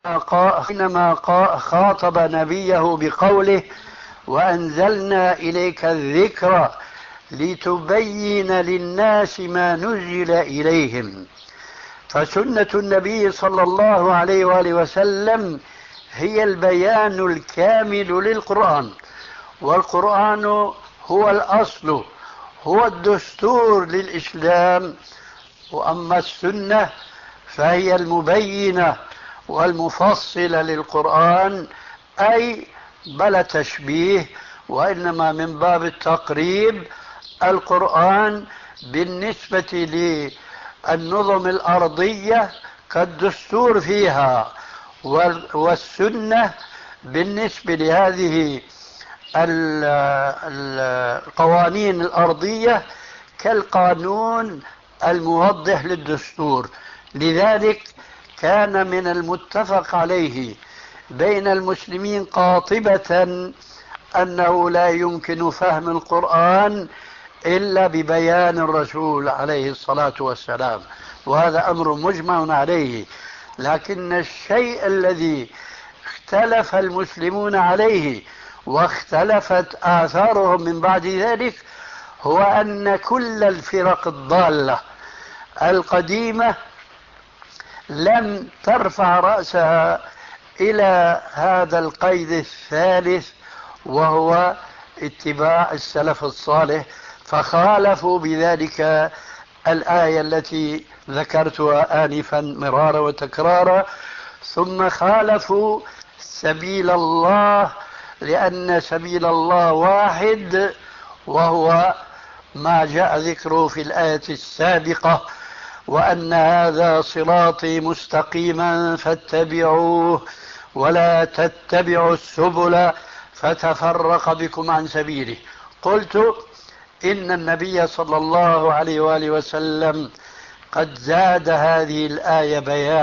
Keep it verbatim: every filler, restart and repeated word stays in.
حينما خاطب نبيه بقوله وأنزلنا إليك الذكر لتبين للناس ما نزل إليهم. فسنة النبي صلى الله عليه وآله وسلم هي البيان الكامل للقرآن، والقرآن هو الأصل، هو الدستور للإسلام. وأما السنة فهي المبينة والمفصلة للقرآن، أي بلا تشبيه وإنما من باب التقريب. القرآن بالنسبة للنظم الأرضية كالدستور فيها، والسنة بالنسبة لهذه القوانين الأرضية كالقانون الموضح للدستور. لذلك كان من المتفق عليه بين المسلمين قاطبة أنه لا يمكن فهم القرآن إلا ببيان الرسول عليه الصلاة والسلام، وهذا أمر مجمع عليه. لكن الشيء الذي اختلف المسلمون عليه واختلفت آثارهم من بعد ذلك هو أن كل الفرق الضالة القديمة لم ترفع رأسها إلى هذا القيد الثالث، وهو اتباع السلف الصالح، فخالفوا بذلك الآية التي ذكرتها آنفا مرارا وتكرارا. ثم خالفوا سبيل الله، لأن سبيل الله واحد، وهو ما جاء ذكره في الآية السابقة: وأن هذا صراطي مستقيما فاتبعوه ولا تتبعوا السبل فتفرق بكم عن سبيله. قلت إن النبي صلى الله عليه وآله وسلم قد زاد هذه الآية بيانا.